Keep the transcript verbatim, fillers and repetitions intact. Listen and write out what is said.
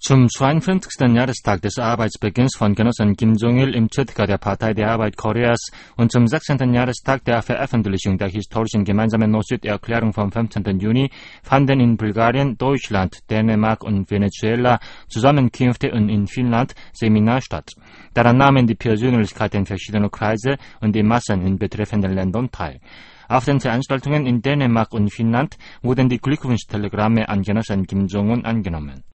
Zum zweiundfünfzigsten Jahrestag des Arbeitsbeginns von Genossen Kim Jong-il im Zytka der Partei der Arbeit Koreas und zum sechzehnten Jahrestag der Veröffentlichung der historischen gemeinsamen Nord-Süd-Erklärung vom fünfzehnten Juni fanden in Bulgarien, Deutschland, Dänemark und Venezuela Zusammenkünfte und in Finnland Seminar statt. Daran nahmen die Persönlichkeiten verschiedener Kreise und die Massen in betreffenden Ländern teil. Auf den Veranstaltungen in Dänemark und Finnland wurden die Glückwunschtelegramme an Genossen Kim Jong-un angenommen.